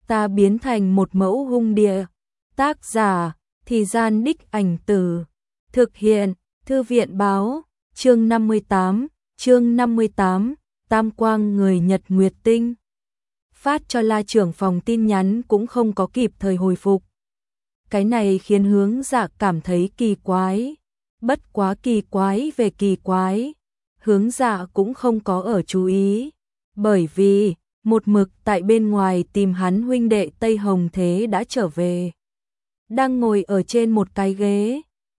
ta biến thành một mẫu hung địa. Tác giả, Thì Gian Đích Ảnh Tử. Thực hiện, Thư viện báo, chương 58, Tam Quang người Nhật Nguyệt Tinh. Phát cho La trưởng phòng tin nhắn cũng không có kịp thời hồi phục. Cái này khiến Hướng Dạ cảm thấy kỳ quái. Bất quá kỳ quái về kỳ quái, Hướng Dạ cũng không có ở chú ý. Bởi vì, một mực tại bên ngoài tìm hắn huynh đệ Tây Hồng Thế đã trở về. Đang ngồi ở trên một cái ghế,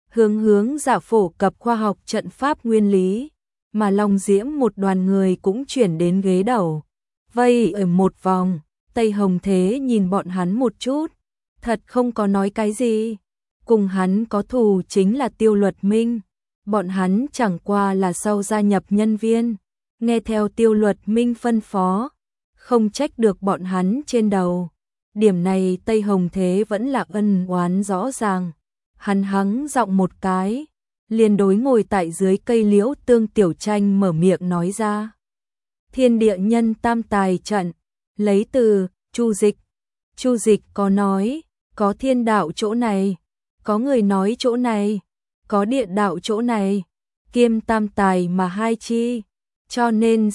Hướng Dạ phổ cập khoa học trận pháp nguyên lý, mà Long Diễm một đoàn người cũng chuyển đến ghế đầu. Vây ở một vòng, Tây Hồng Thế nhìn bọn hắn một chút, thật không có nói cái gì. Cùng hắn có thù chính là Tiêu Luật Minh, bọn hắn chẳng qua là sau gia nhập nhân viên, nghe theo Tiêu Luật Minh phân phó, không trách được bọn hắn trên đầu. Điểm này Tây Hồng Thế vẫn là ân oán rõ ràng. Hắn hắng giọng một cái, liền đối ngồi tại dưới cây liễu Tương Tiểu Tranh mở miệng nói ra. Thiên địa nhân tam tài trận, lấy từ Chu Dịch. Chu Dịch có nói, có thiên đạo chỗ này, có người nói chỗ này, có địa đạo chỗ này, kiêm tam tài mà hai chi, cho nên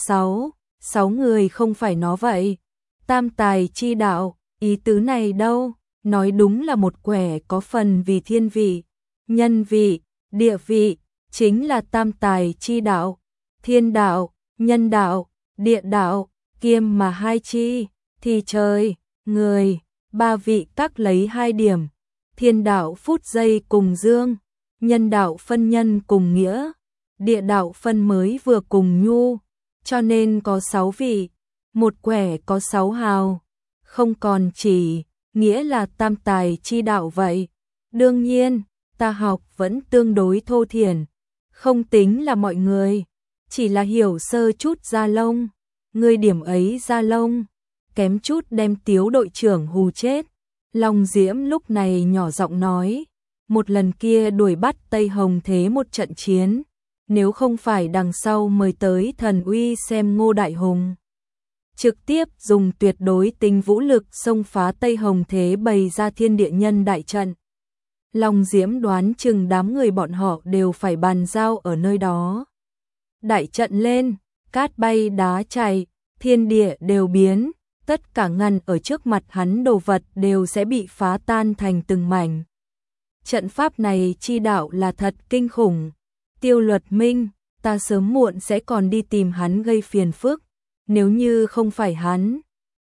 sáu người không phải nó vậy. Tam tài chi đạo, ý tứ này đâu, nói đúng là một quẻ có phần vì thiên vị, nhân vị, địa vị, chính là tam tài chi đạo, thiên đạo, nhân đạo, địa đạo, kiêm mà hai chi, thì trời, người, ba vị các lấy 2 điểm, thiên đạo phút giây cùng dương, nhân đạo phân nhân cùng nghĩa, địa đạo phân mới vừa cùng nhu, cho nên có 6 vị, một quẻ có 6 hào, không còn chỉ nghĩa là tam tài chi đạo vậy. Đương nhiên, ta học vẫn tương đối thô thiển, không tính là mọi người, chỉ là hiểu sơ chút da lông, người điểm ấy da lông, kém chút đem Tiếu đội trưởng hù chết. Long Diễm lúc này nhỏ giọng nói, một lần kia đuổi bắt Tây Hồng Thế một trận chiến, nếu không phải đằng sau mời tới thần uy xem Ngô Đại Hùng, trực tiếp dùng tuyệt đối tinh vũ lực xông phá Tây Hồng Thế bày ra thiên địa nhân đại trận. Long Diễm đoán chừng đám người bọn họ đều phải bàn giao ở nơi đó. Đại trận lên, cát bay đá chảy, thiên địa đều biến, tất cả ngăn ở trước mặt hắn đồ vật đều sẽ bị phá tan thành từng mảnh. Trận pháp này chi đạo là thật kinh khủng. Tiêu Luật Minh, ta sớm muộn sẽ còn đi tìm hắn gây phiền phức. Nếu như không phải hắn,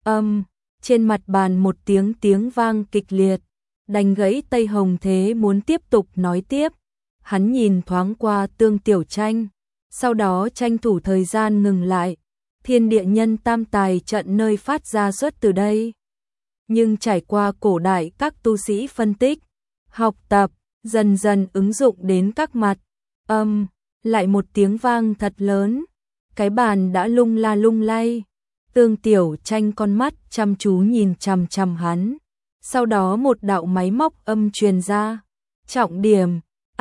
trên mặt bàn một tiếng vang kịch liệt, đánh gãy Tây Hồng Thế muốn tiếp tục nói tiếp. Hắn nhìn thoáng qua Tương Tiểu Tranh, sau đó tranh thủ thời gian ngừng lại. Thiên địa nhân tam tài trận nơi phát ra xuất từ đây. Nhưng trải qua cổ đại các tu sĩ phân tích, học tập, dần dần ứng dụng đến các mặt. Lại một tiếng vang thật lớn. Cái bàn đã lung la lung lay. Tương Tiểu Tranh con mắt chăm chú nhìn chằm chằm hắn. Sau đó một đạo máy móc âm truyền ra. Trọng điểm,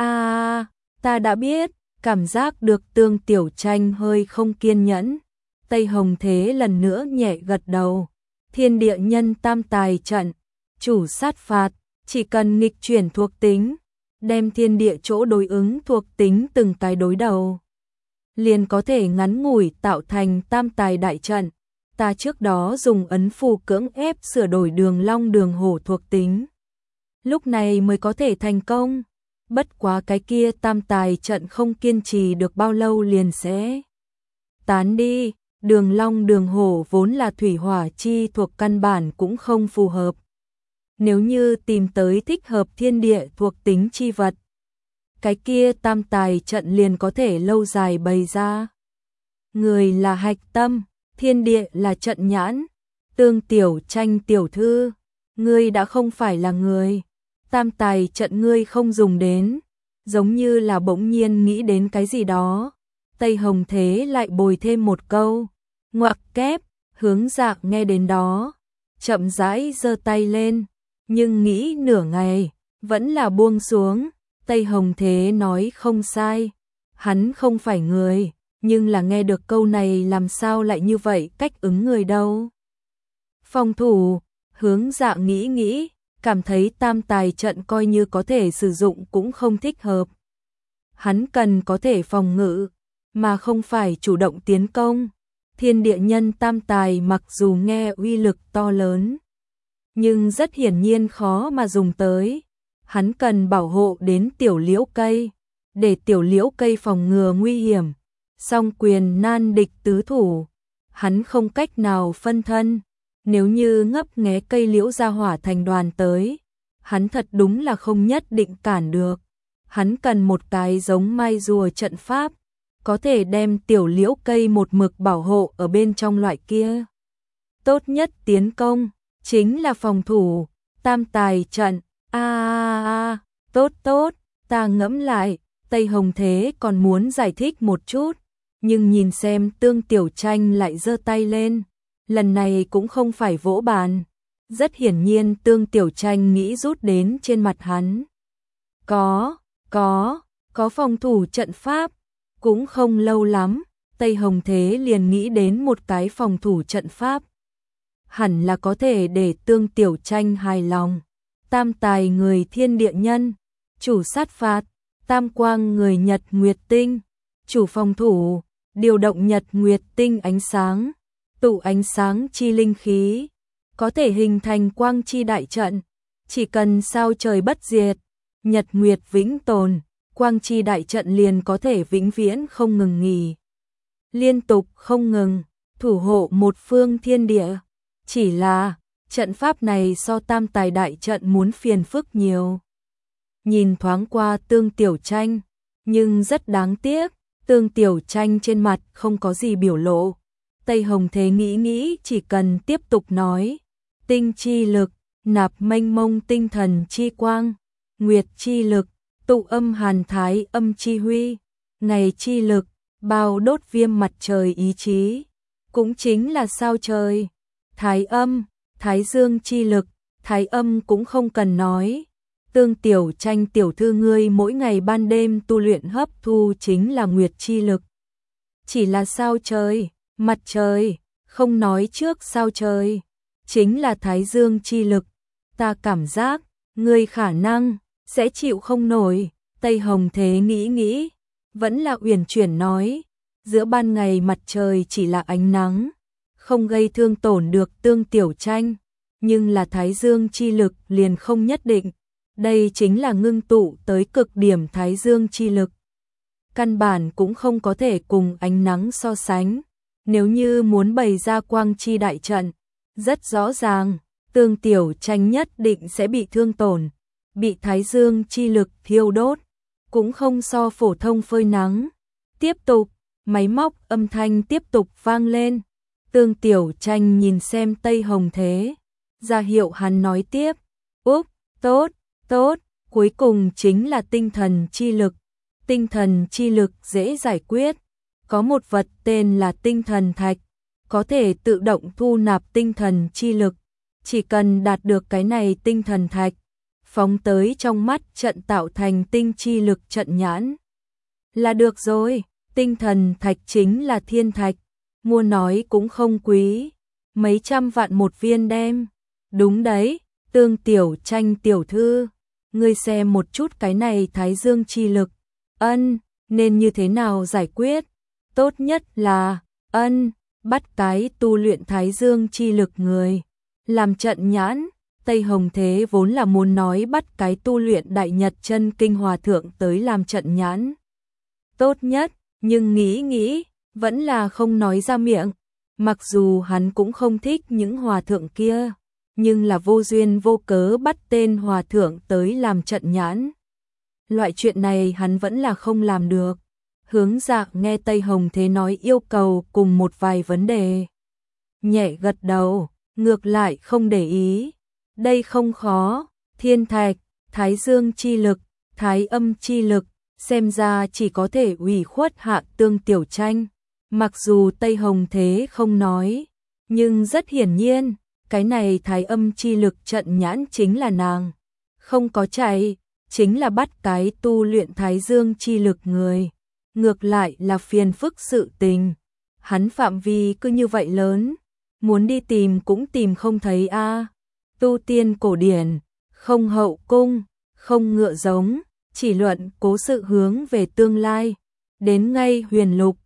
ta đã biết, cảm giác được Tương Tiểu Tranh hơi không kiên nhẫn. Tây Hồng Thế lần nữa nhẹ gật đầu. Thiên địa nhân tam tài trận, chủ sát phạt, chỉ cần nghịch chuyển thuộc tính, đem thiên địa chỗ đối ứng thuộc tính từng cái đối đầu, liền có thể ngắn ngủi tạo thành tam tài đại trận. Ta trước đó dùng ấn phù cưỡng ép sửa đổi Đường Long Đường Hổ thuộc tính, lúc này mới có thể thành công. Bất quá cái kia tam tài trận không kiên trì được bao lâu liền sẽ tán đi. Đường Long Đường Hổ vốn là thủy hỏa chi thuộc căn bản cũng không phù hợp. Nếu như tìm tới thích hợp thiên địa thuộc tính chi vật, cái kia tam tài trận liền có thể lâu dài bày ra. Người là hạch tâm, thiên địa là trận nhãn. Tương Tiểu Tranh tiểu thư, ngươi đã không phải là người, tam tài trận ngươi không dùng đến. Giống như là bỗng nhiên nghĩ đến cái gì đó, Tây Hồng Thế lại bồi thêm một câu. Ngoặc kép. Hướng Dạ nghe đến đó, chậm rãi giơ tay lên, nhưng nghĩ nửa ngày, vẫn là buông xuống. Tây Hồng Thế nói không sai, hắn không phải người, nhưng là nghe được câu này làm sao lại như vậy cách ứng người đâu. Phòng thủ, Hướng Dạ nghĩ nghĩ, cảm thấy tam tài trận coi như có thể sử dụng cũng không thích hợp. Hắn cần có thể phòng ngự, mà không phải chủ động tiến công. Thiên địa nhân tam tài mặc dù nghe uy lực to lớn, nhưng rất hiển nhiên khó mà dùng tới. Hắn cần bảo hộ đến tiểu liễu cây, để tiểu liễu cây phòng ngừa nguy hiểm. Song quyền nan địch tứ thủ, hắn không cách nào phân thân. Nếu như ngấp nghé cây liễu ra hỏa thành đoàn tới, hắn thật đúng là không nhất định cản được. Hắn cần một cái giống mai rùa trận pháp, có thể đem tiểu liễu cây một mực bảo hộ ở bên trong loại kia. Tốt nhất tiến công, chính là phòng thủ, tam tài trận. Tốt tốt, ta ngẫm lại. Tây Hồng Thế còn muốn giải thích một chút, nhưng nhìn xem Tương Tiểu Tranh lại giơ tay lên. Lần này cũng không phải vỗ bàn. Rất hiển nhiên Tương Tiểu Tranh nghĩ rút đến trên mặt hắn. Có phòng thủ trận pháp. Cũng không lâu lắm, Tây Hồng Thế liền nghĩ đến một cái phòng thủ trận pháp. Hẳn là có thể để Tương Tiểu Tranh hài lòng. Tam tài người thiên địa nhân, chủ sát phạt. Tam quang người nhật nguyệt tinh, chủ phòng thủ. Điều động nhật nguyệt tinh ánh sáng, tụ ánh sáng chi linh khí, có thể hình thành quang chi đại trận. Chỉ cần sao trời bất diệt, nhật nguyệt vĩnh tồn, quang chi đại trận liền có thể vĩnh viễn không ngừng nghỉ, liên tục không ngừng, thủ hộ một phương thiên địa. Chỉ là, trận pháp này so tam tài đại trận muốn phiền phức nhiều. Nhìn thoáng qua Tương Tiểu Tranh, nhưng rất đáng tiếc, Tương Tiểu Tranh trên mặt không có gì biểu lộ. Tây Hồng Thế nghĩ chỉ cần tiếp tục nói. Tinh chi lực, nạp mênh mông tinh thần chi quang. Nguyệt chi lực, tụ âm hàn thái âm chi huy. Ngày chi lực, bao đốt viêm mặt trời ý chí. Cũng chính là sao trời. Thái âm, thái dương chi lực, thái âm cũng không cần nói. Tương Tiểu Tranh tiểu thư ngươi mỗi ngày ban đêm tu luyện hấp thu chính là nguyệt chi lực. Chỉ là sao trời, mặt trời, không nói trước sao trời, chính là thái dương chi lực. Ta cảm giác, ngươi khả năng sẽ chịu không nổi. Tây Hồng Thế nghĩ, vẫn là uyển chuyển nói, giữa ban ngày mặt trời chỉ là ánh nắng, không gây thương tổn được Tương Tiểu Tranh, nhưng là thái dương chi lực liền không nhất định. Đây chính là ngưng tụ tới cực điểm thái dương chi lực. Căn bản cũng không có thể cùng ánh nắng so sánh. Nếu như muốn bày ra quang chi đại trận, rất rõ ràng, Tương Tiểu Tranh nhất định sẽ bị thương tổn, bị thái dương chi lực thiêu đốt, cũng không so phổ thông phơi nắng. Tiếp tục, máy móc âm thanh tiếp tục vang lên. Tương Tiểu Tranh nhìn xem Tây Hồng Thế, ra hiệu hắn nói tiếp. Úp, tốt, cuối cùng chính là tinh thần chi lực. Tinh thần chi lực dễ giải quyết. Có một vật tên là tinh thần thạch, có thể tự động thu nạp tinh thần chi lực. Chỉ cần đạt được cái này tinh thần thạch, phóng tới trong mắt trận tạo thành tinh chi lực trận nhãn là được rồi. Tinh thần thạch chính là thiên thạch, mua nói cũng không quý, mấy trăm vạn một viên đem. Đúng đấy, Tương Tiểu Tranh tiểu thư, ngươi xem một chút cái này thái dương chi lực. Nên như thế nào giải quyết? Tốt nhất là, bắt cái tu luyện thái dương chi lực người làm trận nhãn. Tây Hồng Thế vốn là muốn nói bắt cái tu luyện đại nhật chân kinh hòa thượng tới làm trận nhãn. Tốt nhất, nhưng nghĩ, vẫn là không nói ra miệng. Mặc dù hắn cũng không thích những hòa thượng kia, nhưng là vô duyên vô cớ bắt tên hòa thượng tới làm trận nhãn. Loại chuyện này hắn vẫn là không làm được. Hướng Dạ nghe Tây Hồng Thế nói yêu cầu cùng một vài vấn đề, nhẹ gật đầu, ngược lại không để ý. Đây không khó, thiên thạch, thái dương chi lực, thái âm chi lực, xem ra chỉ có thể ủy khuất hạ Tương Tiểu Tranh. Mặc dù Tây Hồng Thế không nói, nhưng rất hiển nhiên, cái này thái âm chi lực trận nhãn chính là nàng. Không có chạy, chính là bắt cái tu luyện thái dương chi lực người. Ngược lại là phiền phức sự tình. Hắn phạm vi cứ như vậy lớn, muốn đi tìm cũng tìm không thấy a. Tu tiên cổ điển, không hậu cung, không ngựa giống, chỉ luận cố sự hướng về tương lai. Đến ngay huyền lục,